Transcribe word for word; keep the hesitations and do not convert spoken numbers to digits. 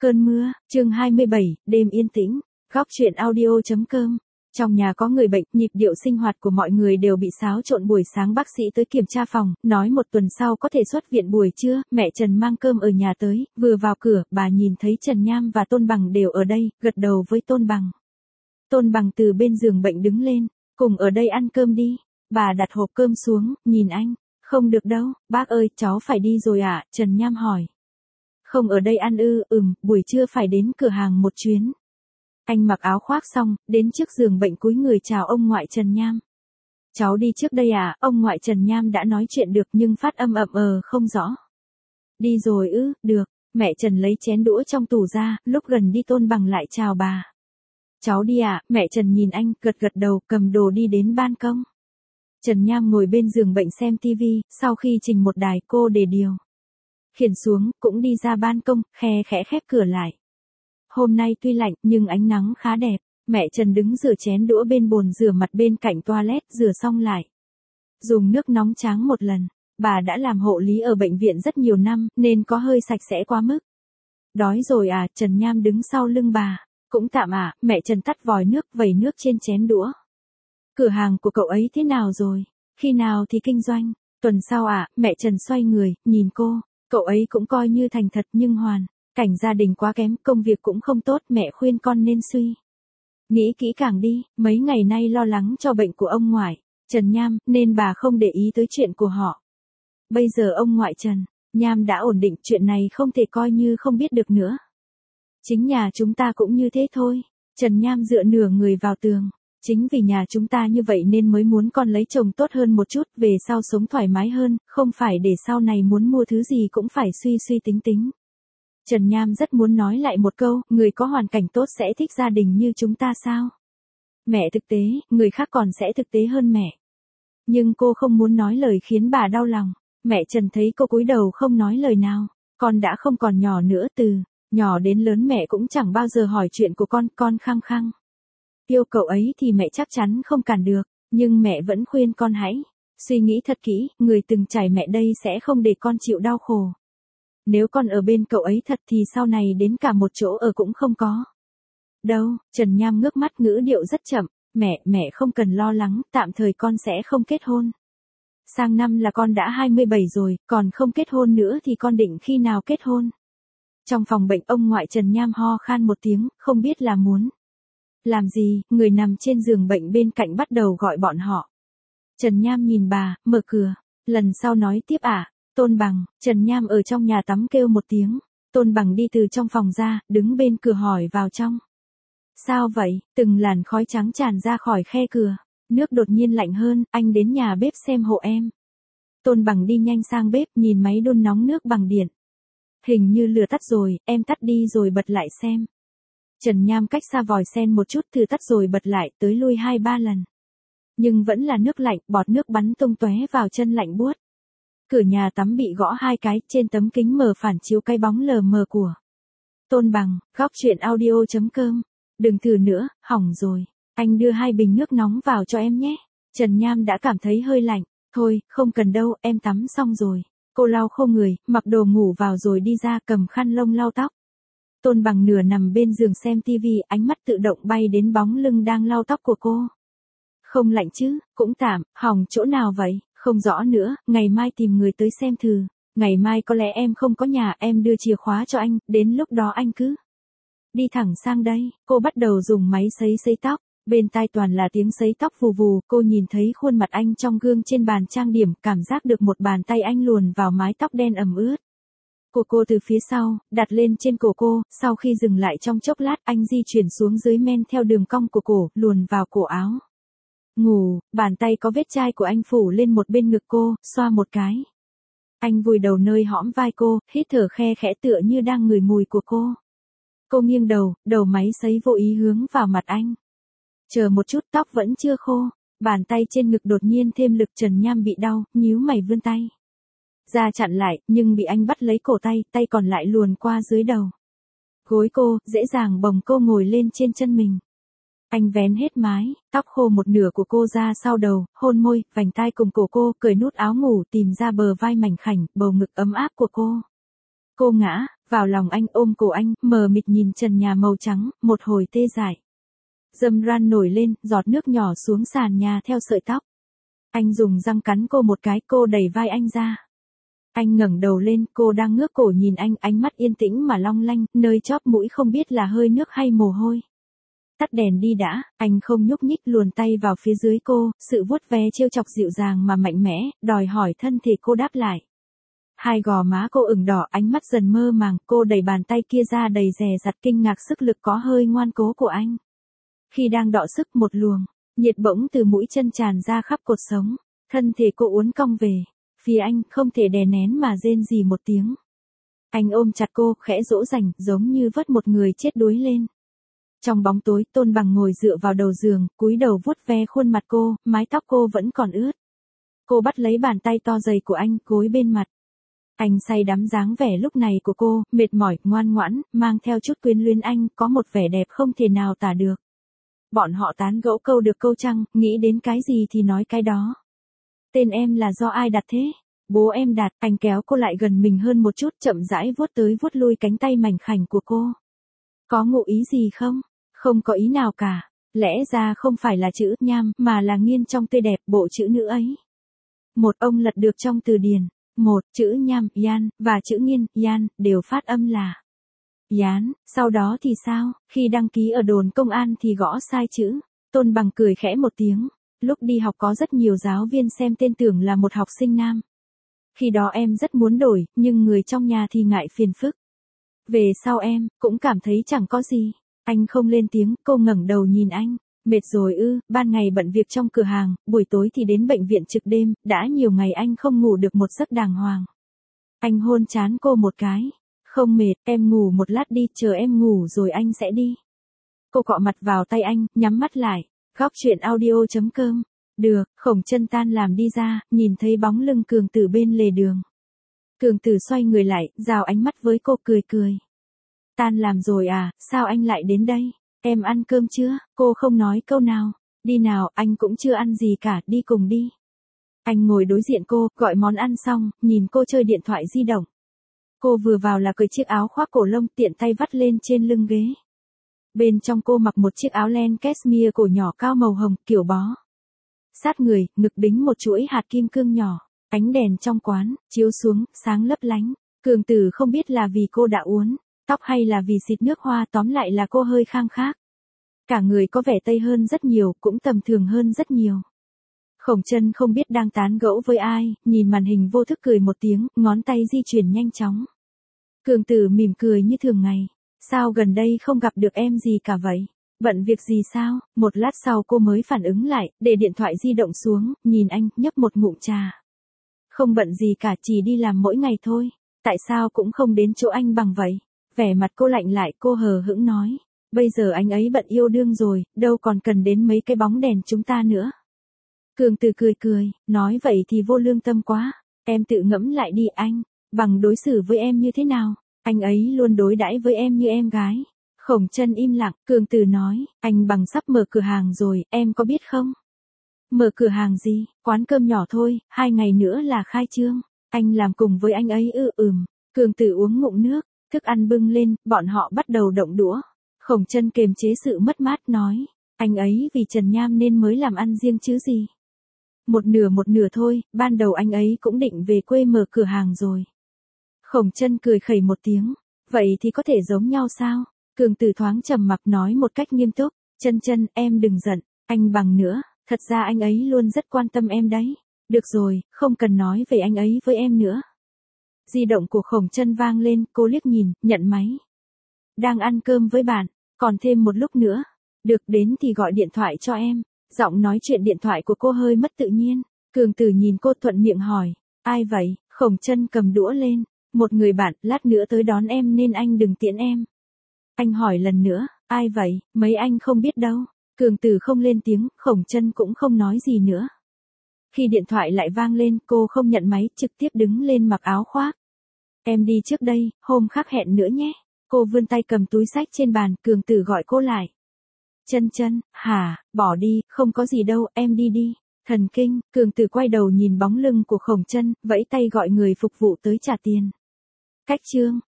Cơn mưa, chương hai mươi bảy, đêm yên tĩnh, góc truyện audio.com. Trong nhà có người bệnh, nhịp điệu sinh hoạt của mọi người đều bị xáo trộn. Buổi sáng bác sĩ tới kiểm tra phòng, nói một tuần sau có thể xuất viện. Buổi trưa, mẹ Trần mang cơm ở nhà tới, vừa vào cửa, bà nhìn thấy Trần Nham và Tôn Bằng đều ở đây, gật đầu với Tôn Bằng. Tôn Bằng từ bên giường bệnh đứng lên, cùng ở đây ăn cơm đi. Bà đặt hộp cơm xuống, nhìn anh, không được đâu, bác ơi, cháu phải đi rồi ạ, à? Trần Nham hỏi. Không ở đây ăn ư? Ừm, buổi trưa phải đến cửa hàng một chuyến. Anh mặc áo khoác xong, đến trước giường bệnh cúi người chào ông ngoại Trần Nham. Cháu đi trước đây à? Ông ngoại Trần Nham đã nói chuyện được nhưng phát âm ậm ờ không rõ. Đi rồi ư? Được. Mẹ Trần lấy chén đũa trong tủ ra, lúc gần đi Tôn Bằng lại chào bà. Cháu đi à? Mẹ Trần nhìn anh, gật gật đầu, cầm đồ đi đến ban công. Trần Nham ngồi bên giường bệnh xem tivi, sau khi chỉnh một đài cô để điều khiển xuống, cũng đi ra ban công, khe khẽ khép cửa lại. Hôm nay tuy lạnh, nhưng ánh nắng khá đẹp. Mẹ Trần đứng rửa chén đũa bên bồn rửa mặt bên cạnh toilet, rửa xong lại dùng nước nóng tráng một lần. Bà đã làm hộ lý ở bệnh viện rất nhiều năm, nên có hơi sạch sẽ quá mức. Đói rồi à? Trần Nham đứng sau lưng bà. Cũng tạm à? Mẹ Trần tắt vòi nước, vẩy nước trên chén đũa. Cửa hàng của cậu ấy thế nào rồi? Khi nào thì kinh doanh? Tuần sau à? Mẹ Trần xoay người, nhìn cô. Cậu ấy cũng coi như thành thật nhưng hoàn cảnh gia đình quá kém, công việc cũng không tốt, mẹ khuyên con nên suy nghĩ kỹ càng đi, mấy ngày nay lo lắng cho bệnh của ông ngoại Trần Nham, nên bà không để ý tới chuyện của họ. Bây giờ ông ngoại Trần Nham đã ổn định, chuyện này không thể coi như không biết được nữa. Chính nhà chúng ta cũng như thế thôi. Trần Nham dựa nửa người vào tường. Chính vì nhà chúng ta như vậy nên mới muốn con lấy chồng tốt hơn một chút, về sau sống thoải mái hơn, không phải để sau này muốn mua thứ gì cũng phải suy suy tính tính. Trần Nham rất muốn nói lại một câu, người có hoàn cảnh tốt sẽ thích gia đình như chúng ta sao? Mẹ thực tế, người khác còn sẽ thực tế hơn mẹ. Nhưng cô không muốn nói lời khiến bà đau lòng. Mẹ Trần thấy cô cúi đầu không nói lời nào. Con đã không còn nhỏ nữa, từ nhỏ đến lớn mẹ cũng chẳng bao giờ hỏi chuyện của con, con khăng khăng yêu cậu ấy thì mẹ chắc chắn không cản được, nhưng mẹ vẫn khuyên con hãy suy nghĩ thật kỹ, người từng trải mẹ đây sẽ không để con chịu đau khổ. Nếu con ở bên cậu ấy thật thì sau này đến cả một chỗ ở cũng không có. Đâu? Trần Nham ngước mắt, ngữ điệu rất chậm. Mẹ, mẹ không cần lo lắng, tạm thời con sẽ không kết hôn. Sang năm là con đã hai mươi bảy rồi, còn không kết hôn nữa thì con định khi nào kết hôn? Trong phòng bệnh, ông ngoại Trần Nham ho khan một tiếng, không biết là muốn làm gì. Người nằm trên giường bệnh bên cạnh bắt đầu gọi bọn họ. Trần Nham nhìn bà, mở cửa. Lần sau nói tiếp à? Tôn Bằng. Trần Nham ở trong nhà tắm kêu một tiếng. Tôn Bằng đi từ trong phòng ra, đứng bên cửa hỏi vào trong. Sao vậy? Từng làn khói trắng tràn ra khỏi khe cửa. Nước đột nhiên lạnh hơn, anh đến nhà bếp xem hộ em. Tôn Bằng đi nhanh sang bếp, nhìn máy đun nóng nước bằng điện. Hình như lửa tắt rồi, em tắt đi rồi bật lại xem. Trần Nham cách xa vòi sen một chút, thử tắt rồi bật lại, tới lui hai ba lần. Nhưng vẫn là nước lạnh, bọt nước bắn tung tóe vào chân lạnh buốt. Cửa nhà tắm bị gõ hai cái, trên tấm kính mờ phản chiếu cái bóng lờ mờ của Tôn Bằng. Góc truyện audio.com. Đừng thử nữa, hỏng rồi. Anh đưa hai bình nước nóng vào cho em nhé. Trần Nham đã cảm thấy hơi lạnh. Thôi, không cần đâu, em tắm xong rồi. Cô lau khô người, mặc đồ ngủ vào rồi đi ra, cầm khăn lông lau tóc. Tôn Bằng nửa nằm bên giường xem tivi, ánh mắt tự động bay đến bóng lưng đang lau tóc của cô. Không lạnh chứ? Cũng tạm. Hỏng chỗ nào vậy? Không rõ nữa, ngày mai tìm người tới xem thử. Ngày mai có lẽ em không có nhà, em đưa chìa khóa cho anh, đến lúc đó anh cứ đi thẳng sang đây. Cô bắt đầu dùng máy sấy sấy tóc, bên tai toàn là tiếng sấy tóc vù vù. Cô nhìn thấy khuôn mặt anh trong gương trên bàn trang điểm, cảm giác được một bàn tay anh luồn vào mái tóc đen ẩm ướt của cô từ phía sau, đặt lên trên cổ cô. Sau khi dừng lại trong chốc lát, anh di chuyển xuống dưới men theo đường cong của cổ, luồn vào cổ áo ngủ. Bàn tay có vết chai của anh phủ lên một bên ngực cô, xoa một cái. Anh vùi đầu nơi hõm vai cô, hít thở khe khẽ tựa như đang ngửi mùi của cô. Cô nghiêng đầu, đầu máy sấy vô ý hướng vào mặt anh. Chờ một chút, tóc vẫn chưa khô. Bàn tay trên ngực đột nhiên thêm lực. Trần Nham bị đau, nhíu mày vươn tay ra chặn lại, nhưng bị anh bắt lấy cổ tay, tay còn lại luồn qua dưới đầu gối cô, dễ dàng bồng cô ngồi lên trên chân mình. Anh vén hết mái tóc khô một nửa của cô ra sau đầu, hôn môi, vành tai cùng cổ cô, cởi nút áo ngủ, tìm ra bờ vai mảnh khảnh, bầu ngực ấm áp của cô. Cô ngã vào lòng anh ôm cổ anh, mờ mịt nhìn trần nhà màu trắng, một hồi tê dại. Dâm ran nổi lên, giọt nước nhỏ xuống sàn nhà theo sợi tóc. Anh dùng răng cắn cô một cái, cô đẩy vai anh ra. Anh ngẩng đầu lên, cô đang ngước cổ nhìn anh, ánh mắt yên tĩnh mà long lanh, nơi chóp mũi không biết là hơi nước hay mồ hôi. Tắt đèn đi đã, anh không nhúc nhích luồn tay vào phía dưới cô, sự vuốt ve trêu chọc dịu dàng mà mạnh mẽ, đòi hỏi thân thể cô đáp lại. Hai gò má cô ửng đỏ, ánh mắt dần mơ màng, cô đẩy bàn tay kia ra đầy dè dặt kinh ngạc sức lực có hơi ngoan cố của anh. Khi đang đọ sức một luồng, nhiệt bỗng từ mũi chân tràn ra khắp cột sống, thân thể cô uốn cong về, phía anh không thể đè nén mà rên rỉ một tiếng. Anh ôm chặt cô, khẽ dỗ dành, giống như vớt một người chết đuối lên. Trong bóng tối, Tôn Bằng ngồi dựa vào đầu giường, cúi đầu vuốt ve khuôn mặt cô, mái tóc cô vẫn còn ướt. Cô bắt lấy bàn tay to dày của anh, gối bên mặt. Anh say đắm dáng vẻ lúc này của cô, mệt mỏi, ngoan ngoãn, mang theo chút quyến luyến anh, có một vẻ đẹp không thể nào tả được. Bọn họ tán gẫu câu được câu trăng, nghĩ đến cái gì thì nói cái đó. Tên em là do ai đặt thế? Bố em đặt. Anh kéo cô lại gần mình hơn một chút, chậm rãi vuốt tới vuốt lui cánh tay mảnh khảnh của cô. Có ngụ ý gì không? Không có ý nào cả. Lẽ ra không phải là chữ nham, mà là nghiên trong tươi đẹp bộ chữ nữ ấy. Một ông lật được trong từ điển. Một, chữ nham, yan, và chữ nghiên, yan, đều phát âm là Yán, sau đó thì sao, khi đăng ký ở đồn công an thì gõ sai chữ. Tôn Bằng cười khẽ một tiếng, lúc đi học có rất nhiều giáo viên xem tên tưởng là một học sinh nam. Khi đó em rất muốn đổi, nhưng người trong nhà thì ngại phiền phức. Về sau em, cũng cảm thấy chẳng có gì. Anh không lên tiếng, cô ngẩng đầu nhìn anh. Mệt rồi ư, ban ngày bận việc trong cửa hàng, buổi tối thì đến bệnh viện trực đêm, đã nhiều ngày anh không ngủ được một giấc đàng hoàng. Anh hôn trán cô một cái. Không mệt, em ngủ một lát đi, chờ em ngủ rồi anh sẽ đi. Cô cọ mặt vào tay anh, nhắm mắt lại. Góc chuyện audio chấm com. Được, Khổng Chân tan làm đi ra, nhìn thấy bóng lưng Cường Tử bên lề đường. Cường Tử xoay người lại, rào ánh mắt với cô cười cười. Tan làm rồi à, sao anh lại đến đây? Em ăn cơm chưa? Cô không nói câu nào. Đi nào, anh cũng chưa ăn gì cả, đi cùng đi. Anh ngồi đối diện cô, gọi món ăn xong, nhìn cô chơi điện thoại di động. Cô vừa vào là cởi chiếc áo khoác cổ lông tiện tay vắt lên trên lưng ghế. Bên trong cô mặc một chiếc áo len cashmere cổ nhỏ cao màu hồng, kiểu bó. Sát người, ngực đính một chuỗi hạt kim cương nhỏ. Ánh đèn trong quán, chiếu xuống, sáng lấp lánh. Cường Tử không biết là vì cô đã uốn tóc hay là vì xịt nước hoa, tóm lại là cô hơi khang khác. Cả người có vẻ tây hơn rất nhiều, cũng tầm thường hơn rất nhiều. Khổng Chân không biết đang tán gẫu với ai, nhìn màn hình vô thức cười một tiếng, ngón tay di chuyển nhanh chóng. Cường Tử mỉm cười như thường ngày. Sao gần đây không gặp được em gì cả vậy? Bận việc gì sao? Một lát sau cô mới phản ứng lại, để điện thoại di động xuống, nhìn anh, nhấp một ngụm trà. Không bận gì cả, chỉ đi làm mỗi ngày thôi. Tại sao cũng không đến chỗ anh bằng vậy? Vẻ mặt cô lạnh lại, cô hờ hững nói. Bây giờ anh ấy bận yêu đương rồi, đâu còn cần đến mấy cái bóng đèn chúng ta nữa. Cường Tử cười cười, nói vậy thì vô lương tâm quá. Em tự ngẫm lại đi anh, bằng đối xử với em như thế nào? Anh ấy luôn đối đãi với em như em gái. Khổng Chân im lặng, Cường Tử nói, anh bằng sắp mở cửa hàng rồi, em có biết không? Mở cửa hàng gì? Quán cơm nhỏ thôi, hai ngày nữa là khai trương. Anh làm cùng với anh ấy ư? Ừm. Cường Tử uống ngụm nước, thức ăn bưng lên, bọn họ bắt đầu động đũa. Khổng Chân kiềm chế sự mất mát nói, anh ấy vì Trần Nham nên mới làm ăn riêng chứ gì. Một nửa một nửa thôi, ban đầu anh ấy cũng định về quê mở cửa hàng rồi. Khổng Chân cười khẩy một tiếng, vậy thì có thể giống nhau sao? Cường Tử thoáng trầm mặc nói một cách nghiêm túc, Chân Chân, em đừng giận, anh bằng nữa, thật ra anh ấy luôn rất quan tâm em đấy. Được rồi, không cần nói về anh ấy với em nữa. Di động của Khổng Chân vang lên, cô liếc nhìn, nhận máy. Đang ăn cơm với bạn, còn thêm một lúc nữa. Được, đến thì gọi điện thoại cho em. Giọng nói chuyện điện thoại của cô hơi mất tự nhiên. Cường Tử nhìn cô thuận miệng hỏi, ai vậy? Khổng Chân cầm đũa lên, một người bạn, lát nữa tới đón em nên anh đừng tiễn em. Anh hỏi lần nữa, ai vậy? Mấy anh không biết đâu. Cường Tử không lên tiếng, Khổng Chân cũng không nói gì nữa. Khi điện thoại lại vang lên, cô không nhận máy, trực tiếp đứng lên mặc áo khoác. Em đi trước đây, hôm khác hẹn nữa nhé. Cô vươn tay cầm túi xách trên bàn, Cường Tử gọi cô lại. Chân Chân, hả, bỏ đi, không có gì đâu, em đi đi. Thần kinh, Cường Tử quay đầu nhìn bóng lưng của Khổng Chân, vẫy tay gọi người phục vụ tới trả tiền. Cách chương.